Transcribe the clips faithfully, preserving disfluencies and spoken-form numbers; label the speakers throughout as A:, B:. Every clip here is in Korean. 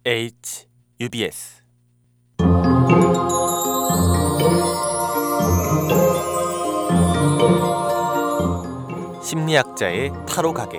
A: H 유비에스 심리학자의 타로 가게.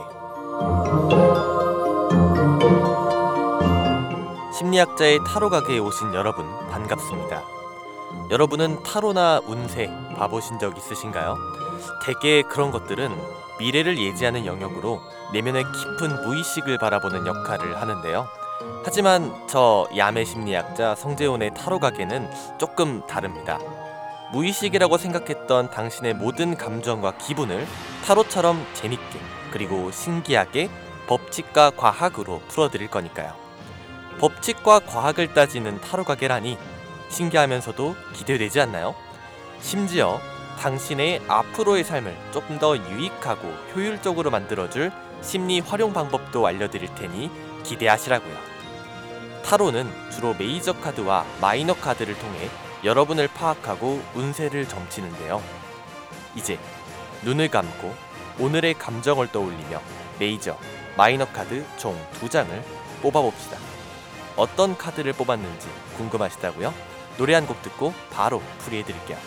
A: 심리학자의 타로 가게에 오신 여러분 반갑습니다. 여러분은 타로나 운세 봐보신 적 있으신가요? 대개 그런 것들은 미래를 예지하는 영역으로 내면의 깊은 무의식을 바라보는 역할을 하는데요. 하지만 저 야매 심리학자 성재훈의 타로 가게는 조금 다릅니다. 무의식이라고 생각했던 당신의 모든 감정과 기분을 타로처럼 재밌게 그리고 신기하게 법칙과 과학으로 풀어드릴 거니까요. 법칙과 과학을 따지는 타로 가게라니 신기하면서도 기대되지 않나요? 심지어 당신의 앞으로의 삶을 조금 더 유익하고 효율적으로 만들어줄 심리 활용 방법도 알려드릴 테니 기대하시라고요. 타로는 주로 메이저 카드와 마이너 카드를 통해 여러분을 파악하고 운세를 점치는데요. 이제 눈을 감고 오늘의 감정을 떠올리며 메이저, 마이너 카드 총 두 장을 뽑아봅시다. 어떤 카드를 뽑았는지 궁금하시다고요? 노래 한 곡 듣고 바로 풀이해드릴게요.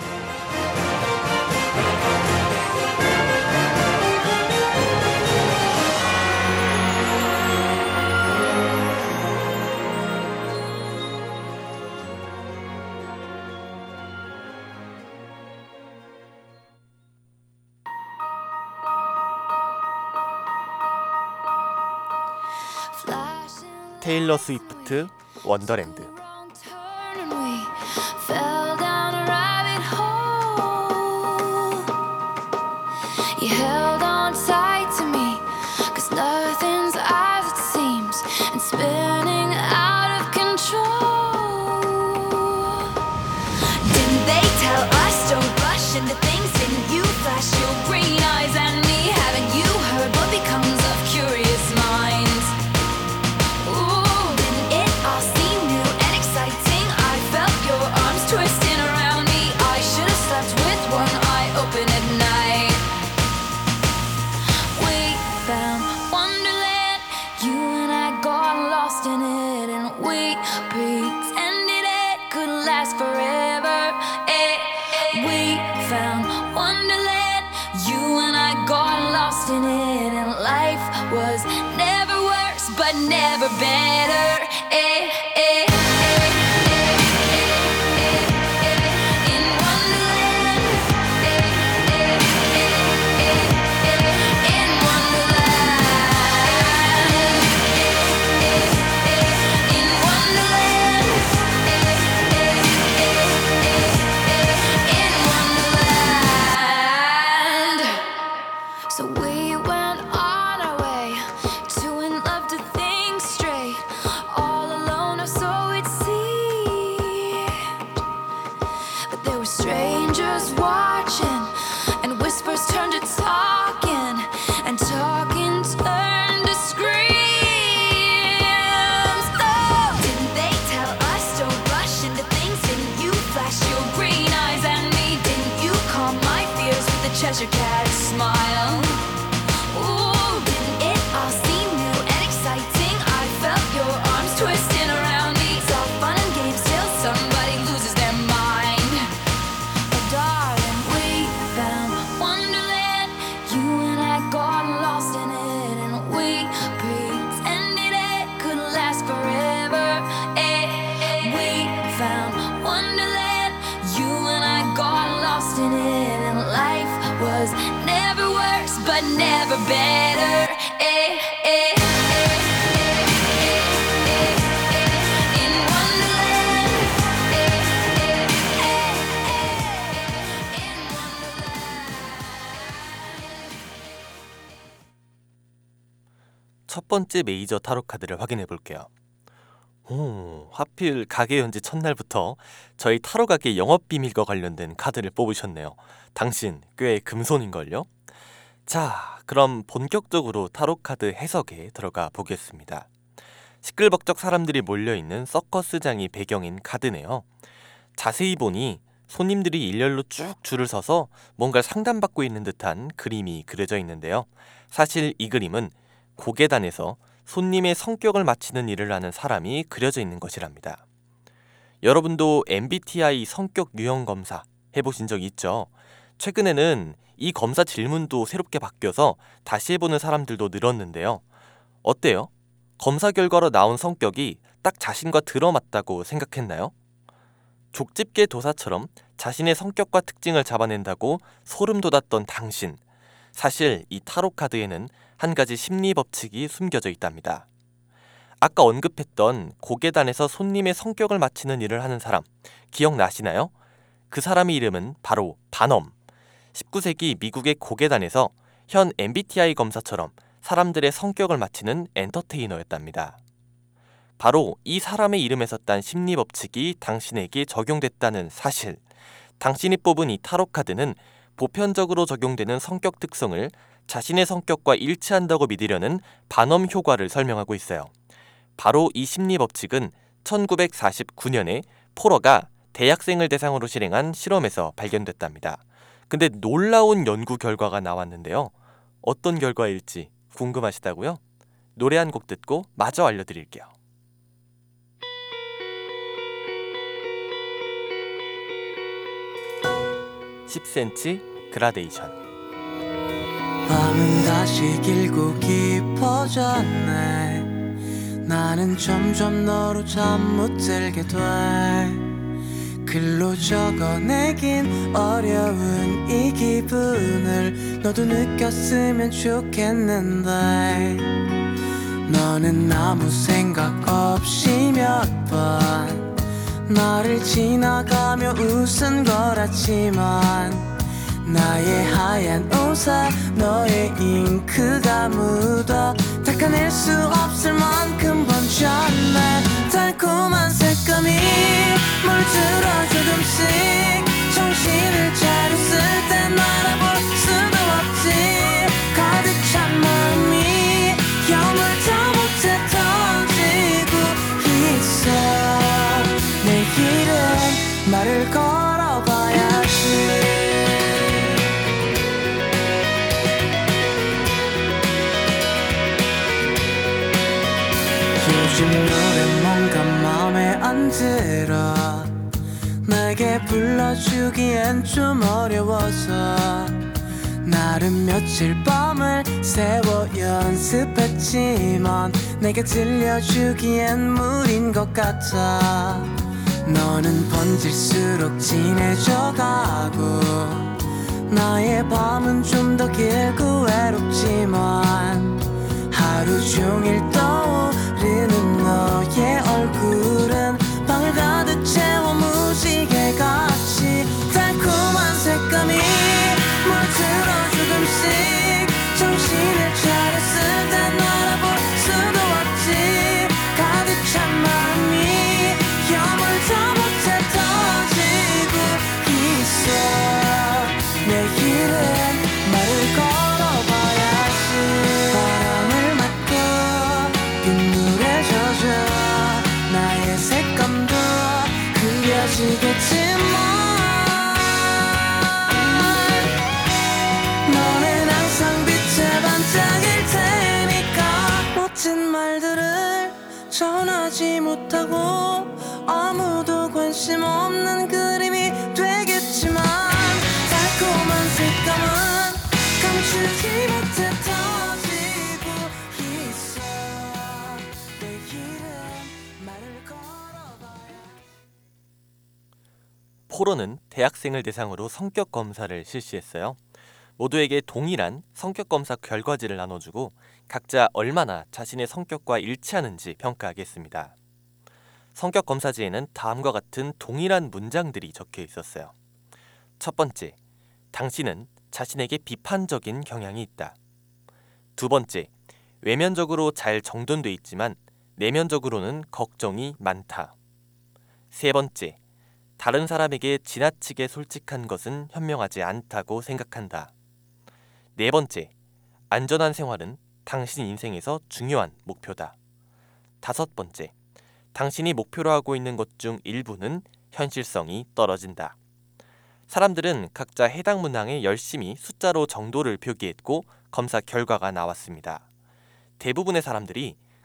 A: 테일러 스위프트 원더랜드.
B: Was never worse, but never better. Eh, eh, eh, eh, eh, in Wonderland. Eh, eh, eh, eh, in Wonderland. Eh, eh, in Wonderland. Eh, eh, eh, eh, in Wonderland. So we went on our way. Strangers watching, and whispers turned to talking, and talking turned to screams. Oh, didn't they tell us don't rush into things? Didn't you flash your green eyes at me? Didn't you calm my fears with a Cheshire Cat smile? Ooh, didn't it all seem new and exciting? I felt your arms twisting around me. It's all fun and games till somebody loses their mind. Darling, we found Wonderland. You and I got lost in it, and we pretended it could last forever. Eh, we found Wonderland. You and I got lost in it, and life was never worse, but never better. Eh, eh.
A: 첫 번째 메이저 타로 카드를 확인해 볼게요. 오, 하필 가게 연지 첫날부터 저희 타로 가게 영업 비밀과 관련된 카드를 뽑으셨네요. 당신 꽤 금손인걸요? 자, 그럼 본격적으로 타로 카드 해석에 들어가 보겠습니다. 시끌벅적 사람들이 몰려있는 서커스장이 배경인 카드네요. 자세히 보니 손님들이 일렬로 쭉 줄을 서서 뭔가 상담받고 있는 듯한 그림이 그려져 있는데요. 사실 이 그림은 고계단에서 손님의 성격을 맞히는 일을 하는 사람이 그려져 있는 것이랍니다. 여러분도 엠비티아이 성격 유형 검사 해보신 적 있죠? 최근에는 이 검사 질문도 새롭게 바뀌어서 다시 해보는 사람들도 늘었는데요. 어때요? 검사 결과로 나온 성격이 딱 자신과 들어맞다고 생각했나요? 족집게 도사처럼 자신의 성격과 특징을 잡아낸다고 소름 돋았던 당신. 사실 이 타로 카드에는 한 가지 심리 법칙이 숨겨져 있답니다. 아까 언급했던 고계단에서 손님의 성격을 맞히는 일을 하는 사람, 기억나시나요? 그 사람의 이름은 바로 반엄. 십구 세기 미국의 고계단에서 현 엠비티아이 검사처럼 사람들의 성격을 맞히는 엔터테이너였답니다. 바로 이 사람의 이름에서 딴 심리 법칙이 당신에게 적용됐다는 사실. 당신이 뽑은 이 타로 카드는 보편적으로 적용되는 성격 특성을 자신의 성격과 일치한다고 믿으려는 반엄 효과를 설명하고 있어요. 바로 이 심리 법칙은 천구백사십구 년에 포러가 대학생을 대상으로 실행한 실험에서 발견됐답니다. 근데 놀라운 연구 결과가 나왔는데요. 어떤 결과일지 궁금하시다고요? 노래 한 곡 듣고 마저 알려드릴게요. 십 센티미터 그라데이션.
C: 밤은 다시 길고 깊어졌네. 나는 점점 너로 잠 못 들게 돼. 글로 적어내긴 어려운 이 기분을 너도 느꼈으면 좋겠는데, 너는 아무 생각 없이 몇 번 나를 지나가며 웃은 거랐지만, 나의 하얀 옷에 너의 잉크가 묻어 닦아낼 수 없을 만큼 번졌네. 달콤한 색감이 물들어 조금씩 정신을 차렸을 땐 알아볼 수도 없지. 가득 찬 마음이 여물다 못해 던지고 있어. 내일은 말을 걸어봐야지. 요즘 노래 뭔가 맘에 안 들어. 내게 불러주기엔 좀 어려워서 나름 며칠 밤을 새워 연습했지만 내게 들려주기엔 무리인 것 같아. 너는 번질수록 진해져가고 나의 밤은 좀 더 길고 외롭지만 하루 종일 떠오르는 너의 얼굴은 방을 가득 채워 무지개같이. 달콤한 색감이 물들어 조금씩 정신을 차렸을 땐 알아볼 수도 없지. 가득 찬 마음이 여물다 못해 터지고 있어. 내일은 말을 걸어봐야지. 바람을 맞고 빗물에 젖어 나의 색감도 그려지겠지만, 너는 항상 빛에 반짝일 테니까. 멋진 말들을 전하지 못하고 아무도 관심 없는 그림이 되겠지만, 달콤한 색감은 감추지 못해 터지고 있어. 내일은 말을 걸어봐야.
A: 포로는 대학생을 대상으로 성격 검사를 실시했어요. 모두에게 동일한 성격 검사 결과지를 나눠주고 각자 얼마나 자신의 성격과 일치하는지 평가하겠습니다. 성격 검사지에는 다음과 같은 동일한 문장들이 적혀 있었어요. 첫 번째, 당신은 자신에게 비판적인 경향이 있다. 두 번째, 외면적으로 잘 정돈돼 있지만 내면적으로는 걱정이 많다. 세 번째, 다른 사람에게 지나치게 솔직한 것은 현명하지 않다고 생각한다. 네 번째, 안전한 생활은 당신 인생에서 중요한 목표다. 다섯 번째, 당신이 목표로 하고 있는 것 중 일부는 현실성이 떨어진다. 사람들은 각자 해당 문항에 열심히 숫자로 정도를 표기했고 검사 결과가 나왔습니다. 대부분의 사람들이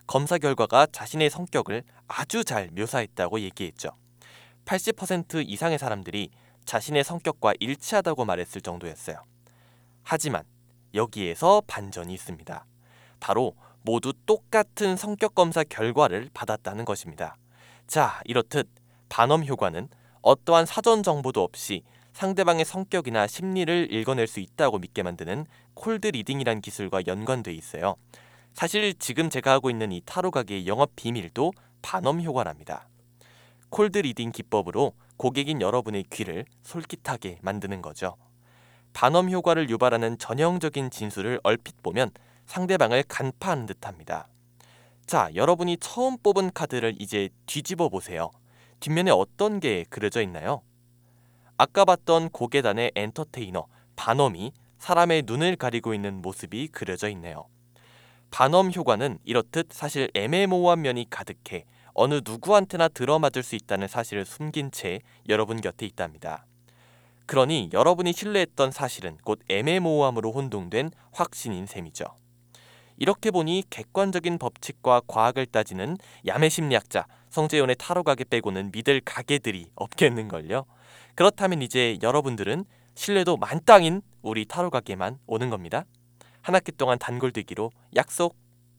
A: 검사 결과가 자신의 성격을 아주 잘 묘사했다고 얘기했죠. 팔십 퍼센트 이상의 사람들이 자신의 성격과 일치하다고 말했을 정도였어요. 하지만 여기에서 반전이 있습니다. 바로 모두 똑같은 성격 검사 결과를 받았다는 것입니다. 자, 이렇듯 반엄 효과는 어떠한 사전 정보도 없이 상대방의 성격이나 심리를 읽어낼 수 있다고 믿게 만드는 콜드 리딩이란 기술과 연관돼 있어요. 사실 지금 제가 하고 있는 이 타로 가게의 영업 비밀도 반엄 효과랍니다. 콜드 리딩 기법으로 고객인 여러분의 귀를 솔깃하게 만드는 거죠. 반엄 효과를 유발하는 전형적인 진술을 얼핏 보면 상대방을 간파하는 듯합니다. 자, 여러분이 처음 뽑은 카드를 이제 뒤집어 보세요. 뒷면에 어떤 게 그려져 있나요? 아까 봤던 고계단의 엔터테이너 반엄이 사람의 눈을 가리고 있는 모습이 그려져 있네요. 반엄 효과는 이렇듯 사실 애매모호한 면이 가득해 어느 누구한테나 들어맞을 수 있다는 사실을 숨긴 채 여러분 곁에 있답니다. 그러니 여러분이 신뢰했던 사실은 곧 애매모호함으로 혼동된 확신인 셈이죠. 이렇게 보니 객관적인 법칙과 과학을 따지는 야매심리학자 성재훈의 타로 가게 빼고는 믿을 가게들이 없겠는걸요. 그렇다면 이제 여러분들은 신뢰도 만땅인 우리 타로 가게만 오는 겁니다. 한 학기 동안 단골되기로 약속!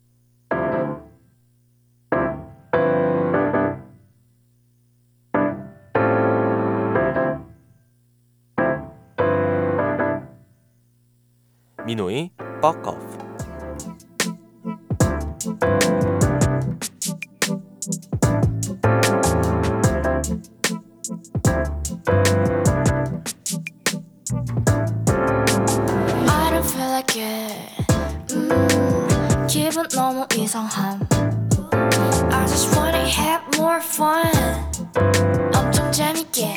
A: 민호의 Fuck Off.
B: I don't feel like it. 음, 기분 너무 이상함. I just wanna have more fun. 엄청 재밌게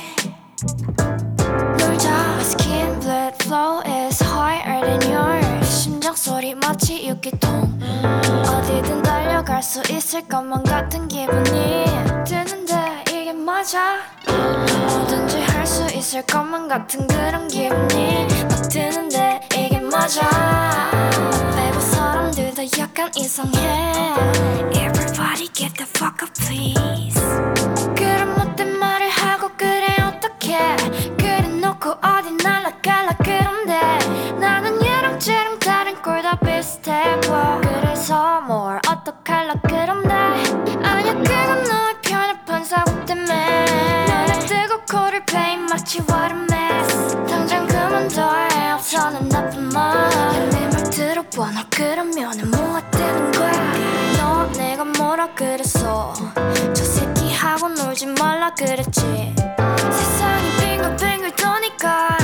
B: 놀자. My skin blood flow is higher than yours. 심장 소리 마치 유기통. 어디든 달려갈 수 있을 것만 같은 기분이 드는데 이게 맞아? 뭐든지 할 수 있을 것만 같은 그런 기분이 막 드는데 이게 맞아? 빼고 사람들 다 약간 이상해. Everybody get the fuck up please. 그런 못된 말을 하고 그래 어떡해. 그래 놓고 어디 날아갈라 그런데 나는 얘랑 쟤랑 다른 꼴 다 비슷해 보여. 그래서 뭘 어떡할라 그런데 아니야 그건 너의 편협한 사고 때문에 너를 뜨고 코를 베인 마치 what a mess. 당장 그만둬 없어는 나쁜 말. 내 말 들어봐 너 그러면은 뭐가 되는 거야. 너 내가 뭐라 그랬어. 저 새끼하고 놀지 말라 그랬지. 세상이 빙글빙글 도니까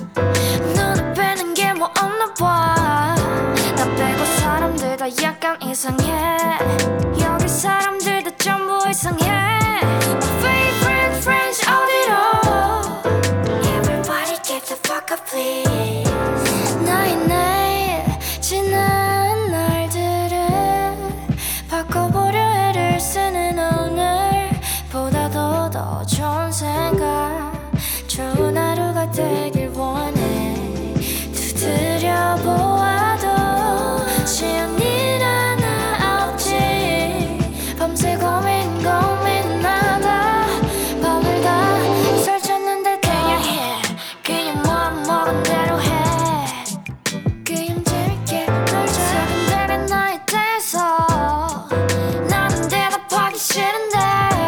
B: 눈을 빼는 게 뭐 없나 봐. 나 빼고 사람들 다 약간 이상해. 여기 사람들 다 전부 이상해. My favorite friends 어디로. Everybody get the fuck up please. 나의 내일 지난 날들을 바꿔보려 애를 쓰는 오늘보다도 더 좋은 생각 좋은 하루가 되길 원해. 두드려 보아도 시연일 하나 없지. 밤새 고민 고민하다 밤을 다 설쳤는데 그냥 해. 그냥 마음 먹은 대로 해. 그냥 재밌게 놀자. 세근대는 나에 대해서 나는 대답하기 싫은데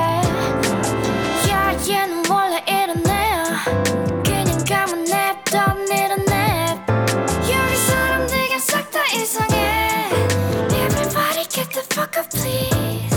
B: 야 얘는 원래 이런 애야. 그냥 가만 냅둬 밀어내. 여기 사람들 그냥 싹 다 이상해. Everybody get the fuck up please.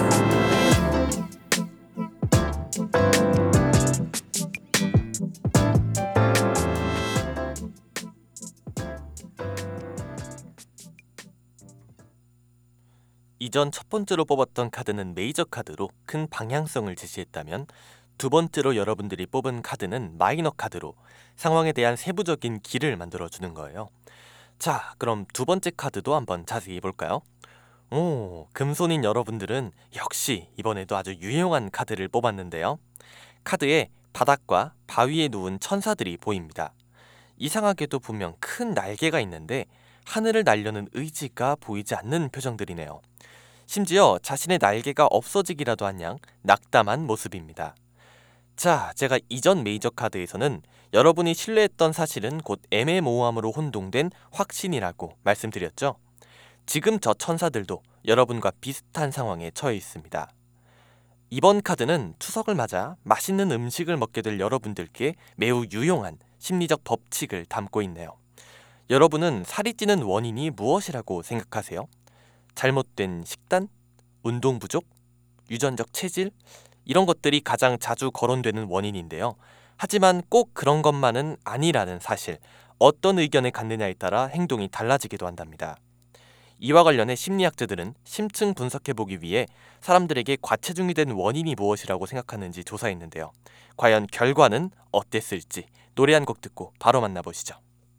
A: 이전 첫 번째로 뽑았던 카드는 메이저 카드로 큰 방향성을 제시했다면 두 번째로 여러분들이 뽑은 카드는 마이너 카드로 상황에 대한 세부적인 길을 만들어주는 거예요. 자, 그럼 두 번째 카드도 한번 자세히 볼까요? 오, 금손인 여러분들은 역시 이번에도 아주 유용한 카드를 뽑았는데요. 카드에 바닥과 바위에 누운 천사들이 보입니다. 이상하게도 분명 큰 날개가 있는데 하늘을 날려는 의지가 보이지 않는 표정들이네요. 심지어 자신의 날개가 없어지기라도 한 양 낙담한 모습입니다. 자, 제가 이전 메이저 카드에서는 여러분이 신뢰했던 사실은 곧 애매모호함으로 혼동된 확신이라고 말씀드렸죠. 지금 저 천사들도 여러분과 비슷한 상황에 처해 있습니다. 이번 카드는 추석을 맞아 맛있는 음식을 먹게 될 여러분들께 매우 유용한 심리적 법칙을 담고 있네요. 여러분은 살이 찌는 원인이 무엇이라고 생각하세요? 잘못된 식단? 운동 부족? 유전적 체질? 이런 것들이 가장 자주 거론되는 원인인데요. 하지만 꼭 그런 것만은 아니라는 사실, 어떤 의견을 갖느냐에 따라 행동이 달라지기도 한답니다. 이와 관련해 심리학자들은 심층 분석해보기 위해 사람들에게 과체중이 된 원인이 무엇이라고 생각하는지 조사했는데요. 과연 결과는 어땠을지 노래 한 곡 듣고 바로 만나보시죠.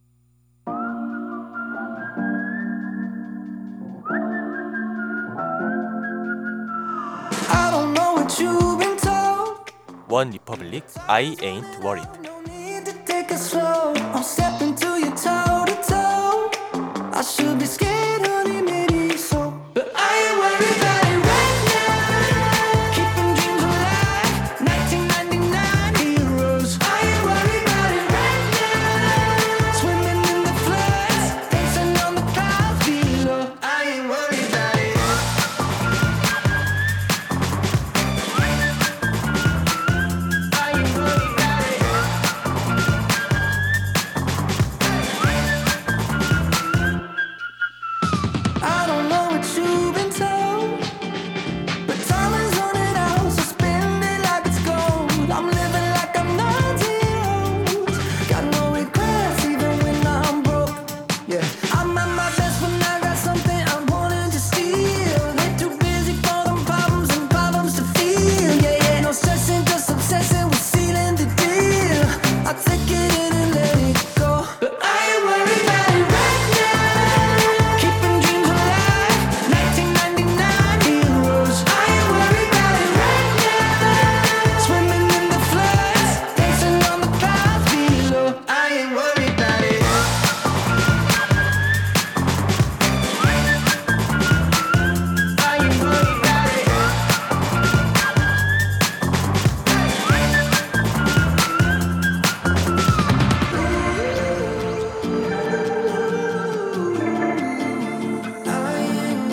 C: I don't know what you've been told.
A: 원 리퍼블릭 I ain't worried.
C: No need to take it slow. I'm stepping to you toe to toe. I should be scared, honey, maybe so. But I ain't worried about it right now. Keeping dreams alive. nineteen ninety-nine heroes. I ain't worried about it right now. Swimming in the floods, dancing on the clouds below. I ain't worried about it. I ain't worried about it. I don't know what you've been told, but time is running out, so spend it like it's gold. I'm living like I'm nineteen old. Got no regrets even when I'm broke. Yeah, I'm at my best when I got something I'm wanting to steal. They're too busy for them problems and problems to feel. Yeah, yeah, no stressing, just obsessing with sealing the deal. I take it in and let it go, but I ain't worried about it right now. Keeping dreams alive, nineteen ninety-nine heroes. I ain't worried about it right now. Swimming in the floods, dancing on the clouds below. I ain't worried about it. I ain't worried about it. I ain't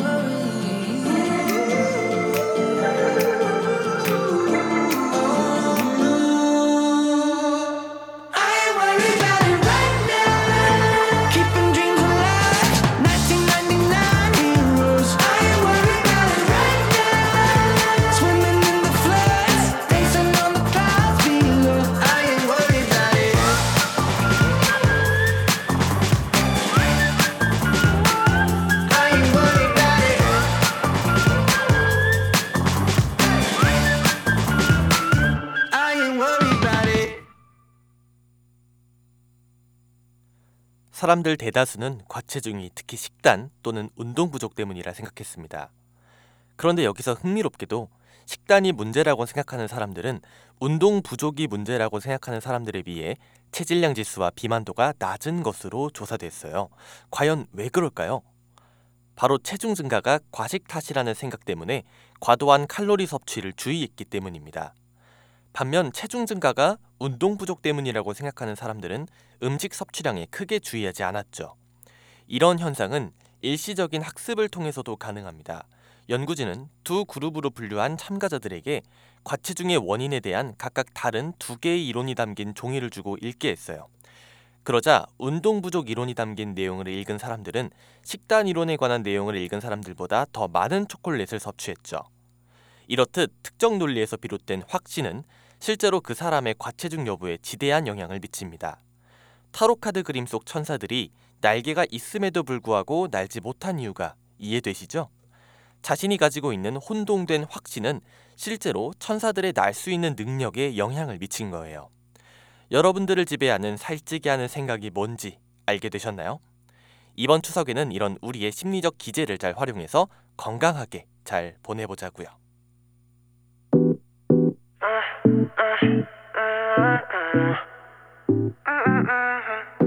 C: worried about it right now. Keeping dreams alive, nineteen ninety-nine heroes. I ain't worried about it right now. Swimming in the floods, dancing on the clouds below. I ain't worried about it. I ain't worried about it. I ain't worried about it.
A: 사람들 대다수는 과체중이 특히 식단 또는 운동 부족 때문이라 생각했습니다. 그런데 여기서 흥미롭게도 식단이 문제라고 생각하는 사람들은 운동 부족이 문제라고 생각하는 사람들에 비해 체질량 지수와 비만도가 낮은 것으로 조사됐어요. 과연 왜 그럴까요? 바로 체중 증가가 과식 탓이라는 생각 때문에 과도한 칼로리 섭취를 주의했기 때문입니다. 반면 체중 증가가 운동 부족 때문이라고 생각하는 사람들은 음식 섭취량에 크게 주의하지 않았죠. 이런 현상은 일시적인 학습을 통해서도 가능합니다. 연구진은 두 그룹으로 분류한 참가자들에게 과체중의 원인에 대한 각각 다른 두 개의 이론이 담긴 종이를 주고 읽게 했어요. 그러자 운동 부족 이론이 담긴 내용을 읽은 사람들은 식단 이론에 관한 내용을 읽은 사람들보다 더 많은 초콜릿을 섭취했죠. 이렇듯 특정 논리에서 비롯된 확신은 실제로 그 사람의 과체중 여부에 지대한 영향을 미칩니다. 타로카드 그림 속 천사들이 날개가 있음에도 불구하고 날지 못한 이유가 이해되시죠? 자신이 가지고 있는 혼동된 확신은 실제로 천사들의 날 수 있는 능력에 영향을 미친 거예요. 여러분들을 지배하는 살찌게 하는 생각이 뭔지 알게 되셨나요? 이번 추석에는 이런 우리의 심리적 기제를 잘 활용해서 건강하게 잘 보내보자고요.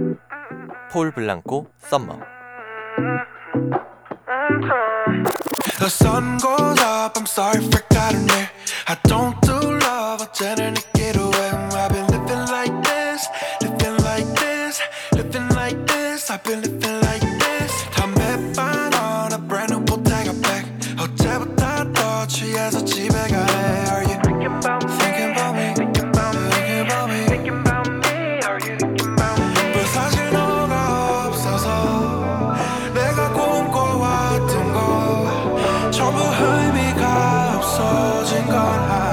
A: 폴 블랑코 썸머.
C: The sun goes up, I'm sorry, forgot her name. I don't do love, 어쩌는 이 get away. I've been living like this, living like this, living like this. I've been living like this. 담배 반 on a brand new Bottega bag. 어제부터 또 취해서 집에 가네. Are you thinking about me? Thinking about me? Thinking about me? Thinking about me? Thinking about me? Are you thinking about me? 왜 사실 너가 없어서 내가 꿈꿔왔던 거 전부 의미가 없어진 건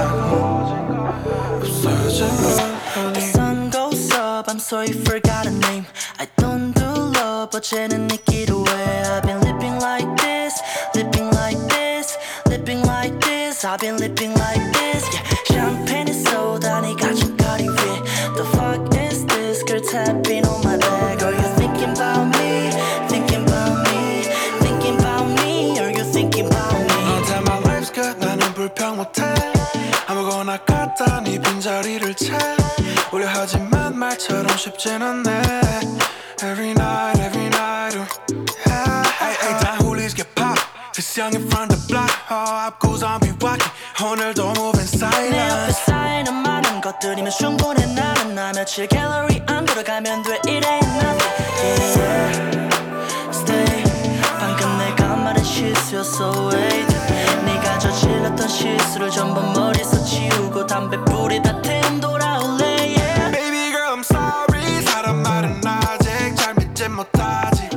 C: 아니고 없어진 건
D: The sun goes up, I'm sorry, forgot a name. I don't do love, 어제는 이 get away. I've been living like this, living like this, living like this. I've been living like this. Yeah, champagne is soda, 네가 좀 거리 위에. The fuck is this? girl tapping on my leg. Are you thinking about me? Thinking about me? Thinking about me? Are you thinking about me?
C: 너한테 my life's good, 나는 불평 못해. 아무거나 갖다 네 빈자리를 채. 우려 하지만 말처럼 쉽진 않네. Every night, every night, ooh, yeah. Ay, ay, 다 홀리즈 get pop. This young in front of the block. 어, 앞구 zombie walking. 오늘도 moving
D: 내 앞에
C: silent.
D: 쌓이는 많은 것들이면 충분해. 나는 나 며칠 갤러리 안 돌아가면 돼. It ain't nothing. Yeah. Stay. 방금 내가 말한 실수였어. Wait. 네가 저질렀던 실수를 전부 머리에서 지우고 담배 뿌리 다 태움 돌아올래. Yeah.
C: Baby girl, I'm sorry. 사람 말은 아직 잘 믿지 못하지.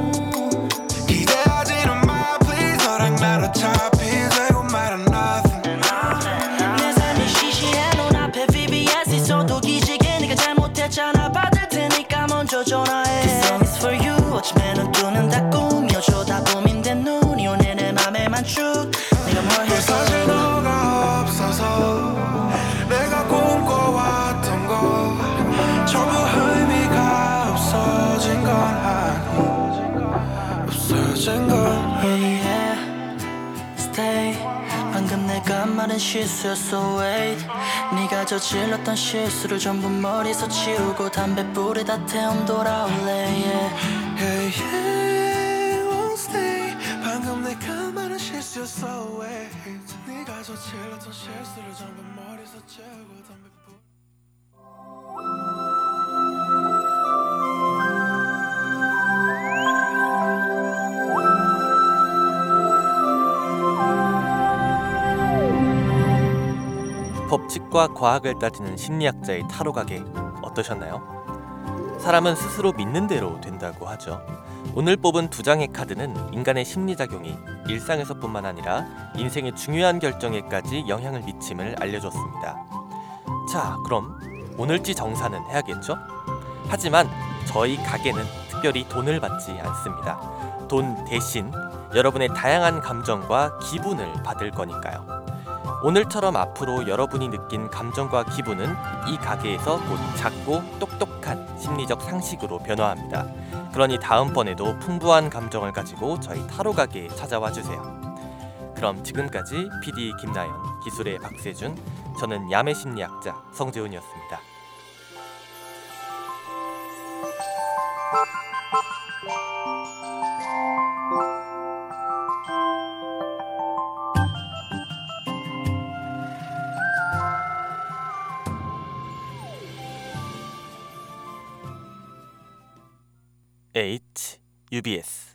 C: 기대하지는 마, please. 너랑 난 어차피 되고 말은 nothing.
D: 내 삶이 시시해 눈앞에 브이비에스 있어도 기지개 네가 잘못했잖아. 받을 테니까 먼저 전화해. This song is for you. 어쩌면 눈 뜨는 다 꿈이여. 쳐다보면 눈이 오네 내 맘에 만축. 네가 뭘
C: 왜
D: 해서
C: 사실 너가 없어서 내가 꿈꿔왔던 거 전부 의미가 없어진 건 아니고 없어진 건
D: Yeah, yeah. Stay. 방금 내가 말한 실수였어. Wait. 네가 저질렀던 실수를 전부 머리에서 지우고 담배 뿌리 다 태움 돌아올래. Yeah.
C: Hey, yeah, won't stay. 방금 내가 말한 실수였어. Wait. 네가 저질렀던 실수를 전부 머리에서 지우고 담배 뿌
A: 법칙과 과학을 따지는 심리학자의 타로 가게 어떠셨나요? 사람은 스스로 믿는 대로 된다고 하죠. 오늘 뽑은 두 장의 카드는 인간의 심리작용이 일상에서뿐만 아니라 인생의 중요한 결정에까지 영향을 미침을 알려줬습니다. 자, 그럼 오늘지 정산은 해야겠죠? 하지만 저희 가게는 특별히 돈을 받지 않습니다. 돈 대신 여러분의 다양한 감정과 기분을 받을 거니까요. 오늘처럼 앞으로 여러분이 느낀 감정과 기분은 이 가게에서 곧 작고 똑똑한 심리적 상식으로 변화합니다. 그러니 다음번에도 풍부한 감정을 가지고 저희 타로 가게에 찾아와 주세요. 그럼 지금까지 피디 김나연, 기술의 박세준, 저는 야매 심리학자 성재훈이었습니다. H 유비에스